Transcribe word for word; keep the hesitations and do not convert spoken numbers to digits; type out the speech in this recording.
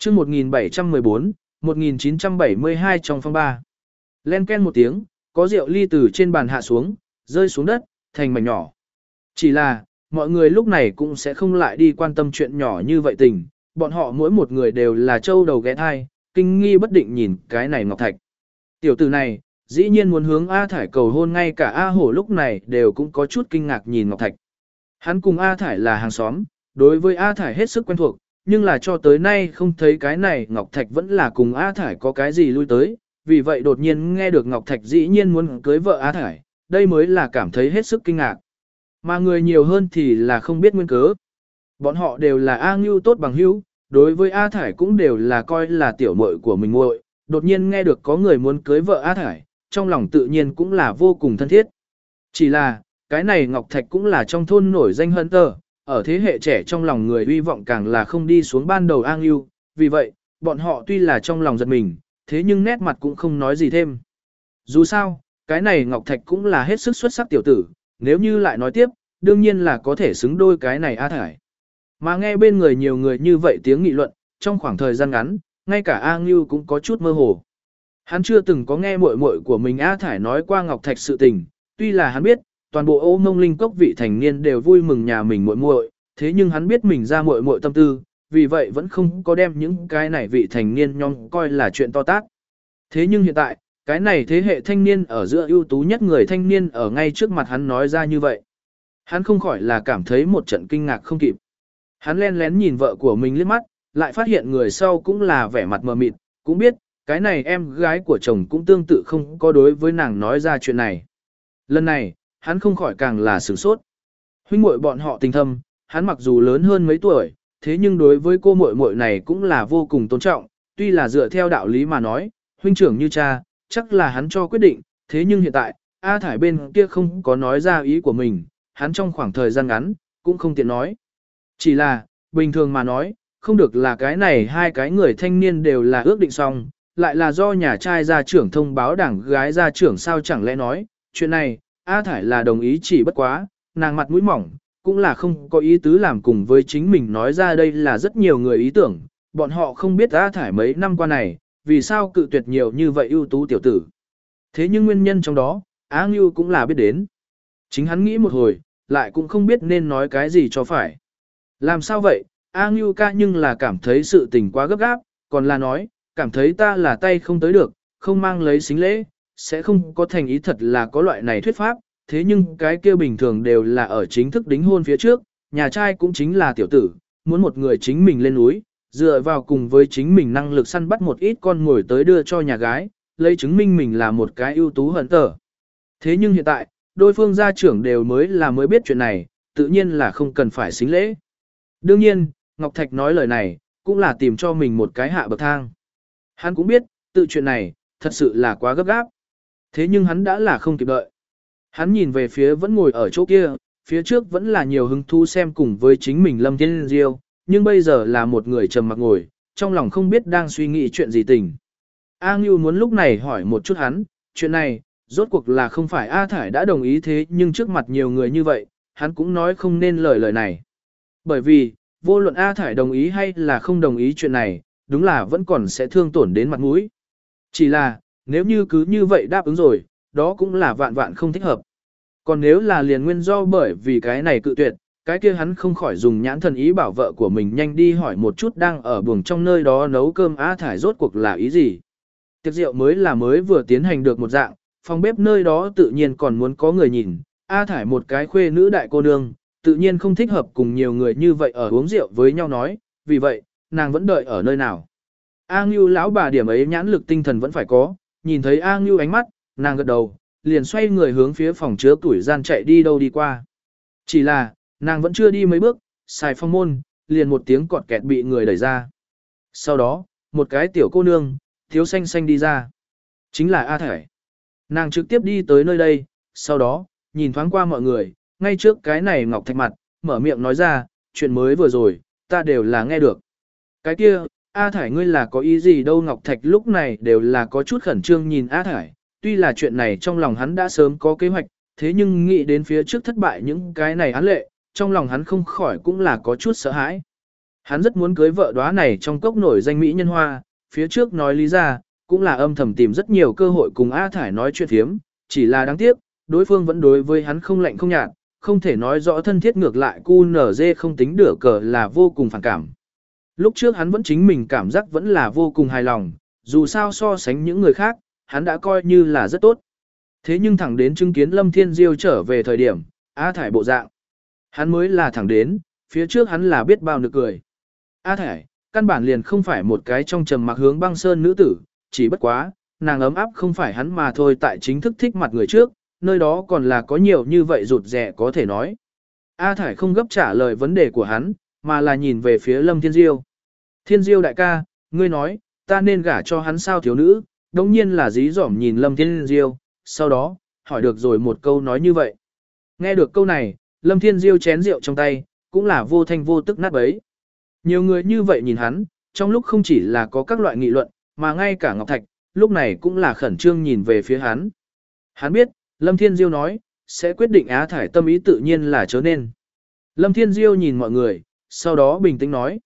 chương một nghìn bảy trăm mười bốn, một nghìn chín trăm bảy mươi hai trong phong ba. Len ken một tiếng, có rượu ly từ trên bàn hạ xuống, rơi xuống đất, thành mảnh nhỏ. Chỉ là, mọi người lúc này cũng sẽ không lại đi quan tâm chuyện nhỏ như vậy tình, bọn họ mỗi một người đều là trâu đầu ghé thai, kinh nghi bất định nhìn cái này ngọc thạch. Tiểu tử này, dĩ nhiên muốn hướng A Thải cầu hôn, ngay cả A Hổ lúc này đều cũng có chút kinh ngạc nhìn ngọc thạch. Hắn cùng A Thải là hàng xóm, đối với A Thải hết sức quen thuộc, nhưng là cho tới nay không thấy cái này ngọc thạch vẫn là cùng A Thải có cái gì lui tới, vì vậy đột nhiên nghe được ngọc thạch dĩ nhiên muốn cưới vợ A Thải, đây mới là cảm thấy hết sức kinh ngạc. Mà người nhiều hơn thì là không biết nguyên cớ. Bọn họ đều là A Ngưu tốt bằng hữu, đối với A Thải cũng đều là coi là tiểu muội của mình muội, đột nhiên nghe được có người muốn cưới vợ A Thải, trong lòng tự nhiên cũng là vô cùng thân thiết. Chỉ là, cái này ngọc thạch cũng là trong thôn nổi danh hơn tờ, ở thế hệ trẻ trong lòng người uy vọng càng là không đi xuống ban đầu A Ngưu, vì vậy, bọn họ tuy là trong lòng giật mình, thế nhưng nét mặt cũng không nói gì thêm. Dù sao, cái này ngọc thạch cũng là hết sức xuất sắc tiểu tử, nếu như lại nói tiếp, đương nhiên là có thể xứng đôi cái này A Thải. Mà nghe bên người nhiều người như vậy tiếng nghị luận, trong khoảng thời gian ngắn, ngay cả A Ngưu cũng có chút mơ hồ. Hắn chưa từng có nghe muội muội của mình A Thải nói qua ngọc thạch sự tình, tuy là hắn biết, toàn bộ Ô Mông Linh Cốc vị thành niên đều vui mừng nhà mình muội muội, thế nhưng hắn biết mình ra muội muội tâm tư, vì vậy vẫn không có đem những cái này vị thành niên nhóm coi là chuyện to tát. Thế nhưng hiện tại, cái này thế hệ thanh niên ở giữa ưu tú nhất người thanh niên ở ngay trước mặt hắn nói ra như vậy. Hắn không khỏi là cảm thấy một trận kinh ngạc không kịp. Hắn len lén nhìn vợ của mình liếc mắt, lại phát hiện người sau cũng là vẻ mặt mờ mịt, cũng biết, cái này em gái của chồng cũng tương tự không có đối với nàng nói ra chuyện này. Lần này, hắn không khỏi càng là sửng sốt. Huynh muội bọn họ tình thâm, hắn mặc dù lớn hơn mấy tuổi, thế nhưng đối với cô muội muội này cũng là vô cùng tôn trọng, tuy là dựa theo đạo lý mà nói, huynh trưởng như cha, chắc là hắn cho quyết định, thế nhưng hiện tại, A Thải bên kia không có nói ra ý của mình, hắn trong khoảng thời gian ngắn, cũng không tiện nói. Chỉ là, bình thường mà nói, không được là cái này hai cái người thanh niên đều là ước định xong, lại là do nhà trai gia trưởng thông báo đảng gái gia trưởng sao chẳng lẽ nói, chuyện này, A Thải là đồng ý chỉ bất quá, nàng mặt mũi mỏng, cũng là không có ý tứ làm cùng với chính mình nói ra đây là rất nhiều người ý tưởng, bọn họ không biết A Thải mấy năm qua này, vì sao cự tuyệt nhiều như vậy ưu tú tiểu tử. Thế nhưng nguyên nhân trong đó, Á Ngưu cũng là biết đến. Chính hắn nghĩ một hồi, lại cũng không biết nên nói cái gì cho phải. Làm sao vậy, A Ngưu ca nhưng là cảm thấy sự tình quá gấp gáp, còn là nói, cảm thấy ta là tay không tới được, không mang lấy xính lễ, sẽ không có thành ý thật là có loại này thuyết pháp, thế nhưng cái kia bình thường đều là ở chính thức đính hôn phía trước, nhà trai cũng chính là tiểu tử, muốn một người chính mình lên núi, dựa vào cùng với chính mình năng lực săn bắt một ít con ngồi tới đưa cho nhà gái, lấy chứng minh mình là một cái ưu tú hận tở. Thế nhưng hiện tại, đôi phương gia trưởng đều mới là mới biết chuyện này, tự nhiên là không cần phải xính lễ. Đương nhiên, Ngọc Thạch nói lời này, cũng là tìm cho mình một cái hạ bậc thang. Hắn cũng biết, tự chuyện này, thật sự là quá gấp gáp. Thế nhưng hắn đã là không kịp đợi. Hắn nhìn về phía vẫn ngồi ở chỗ kia, phía trước vẫn là nhiều hứng thú xem cùng với chính mình Lâm Thiên Diêu, nhưng bây giờ là một người trầm mặc ngồi, trong lòng không biết đang suy nghĩ chuyện gì tình. A Ngưu muốn lúc này hỏi một chút hắn, chuyện này, rốt cuộc là không phải A Thải đã đồng ý thế nhưng trước mặt nhiều người như vậy, hắn cũng nói không nên lời lời này. Bởi vì, vô luận A Thải đồng ý hay là không đồng ý chuyện này, đúng là vẫn còn sẽ thương tổn đến mặt mũi. Chỉ là, nếu như cứ như vậy đáp ứng rồi, đó cũng là vạn vạn không thích hợp. Còn nếu là liền nguyên do bởi vì cái này cự tuyệt, cái kia hắn không khỏi dùng nhãn thần ý bảo vợ của mình nhanh đi hỏi một chút đang ở buồng trong nơi đó nấu cơm A Thải rốt cuộc là ý gì. Tiệc rượu mới là mới vừa tiến hành được một dạng, phòng bếp nơi đó tự nhiên còn muốn có người nhìn, A Thải một cái khuê nữ đại cô nương, tự nhiên không thích hợp cùng nhiều người như vậy ở uống rượu với nhau nói, vì vậy, nàng vẫn đợi ở nơi nào. A Ngưu lão bà điểm ấy nhãn lực tinh thần vẫn phải có, nhìn thấy A Ngưu ánh mắt, nàng gật đầu, liền xoay người hướng phía phòng chứa tuổi gian chạy đi đâu đi qua. Chỉ là, nàng vẫn chưa đi mấy bước, xài phong môn, liền một tiếng cọt kẹt bị người đẩy ra. Sau đó, một cái tiểu cô nương, thiếu xanh xanh đi ra. Chính là A Thải. Nàng trực tiếp đi tới nơi đây, sau đó, nhìn thoáng qua mọi người, ngay trước cái này ngọc thạch mặt, mở miệng nói ra, chuyện mới vừa rồi, ta đều là nghe được. Cái kia, A Thải ngươi là có ý gì đâu, Ngọc Thạch lúc này đều là có chút khẩn trương nhìn A Thải, tuy là chuyện này trong lòng hắn đã sớm có kế hoạch, thế nhưng nghĩ đến phía trước thất bại những cái này án lệ, trong lòng hắn không khỏi cũng là có chút sợ hãi. Hắn rất muốn cưới vợ đóa này trong cốc nổi danh mỹ nhân hoa, phía trước nói lý ra, cũng là âm thầm tìm rất nhiều cơ hội cùng A Thải nói chuyện thiếm, chỉ là đáng tiếc, đối phương vẫn đối với hắn không lạnh không nhạt, không thể nói rõ thân thiết, ngược lại cu nở dê không tính đửa cờ là vô cùng phản cảm. Lúc trước hắn vẫn chính mình cảm giác vẫn là vô cùng hài lòng, dù sao so sánh những người khác, hắn đã coi như là rất tốt. Thế nhưng thẳng đến chứng kiến Lâm Thiên Diêu trở về thời điểm, A Thải bộ dạng. Hắn mới là thẳng đến, phía trước hắn là biết bao nực cười. A Thải, căn bản liền không phải một cái trong trầm mặc hướng băng sơn nữ tử, chỉ bất quá, nàng ấm áp không phải hắn mà thôi, tại chính thức thích mặt người trước, nơi đó còn là có nhiều như vậy rụt rẻ có thể nói. A Thải không gấp trả lời vấn đề của hắn, mà là nhìn về phía Lâm Thiên Diêu. Thiên Diêu đại ca, ngươi nói, ta nên gả cho hắn sao thiếu nữ, đồng nhiên là dí dỏm nhìn Lâm Thiên Diêu, sau đó, hỏi được rồi một câu nói như vậy. Nghe được câu này, Lâm Thiên Diêu chén rượu trong tay, cũng là vô thanh vô tức nát bấy. Nhiều người như vậy nhìn hắn, trong lúc không chỉ là có các loại nghị luận, mà ngay cả Ngọc Thạch, lúc này cũng là khẩn trương nhìn về phía hắn. Hắn biết, Lâm Thiên Diêu nói, sẽ quyết định Á Thải tâm ý tự nhiên là chớ nên. Lâm Thiên Diêu nhìn mọi người, sau đó bình tĩnh nói,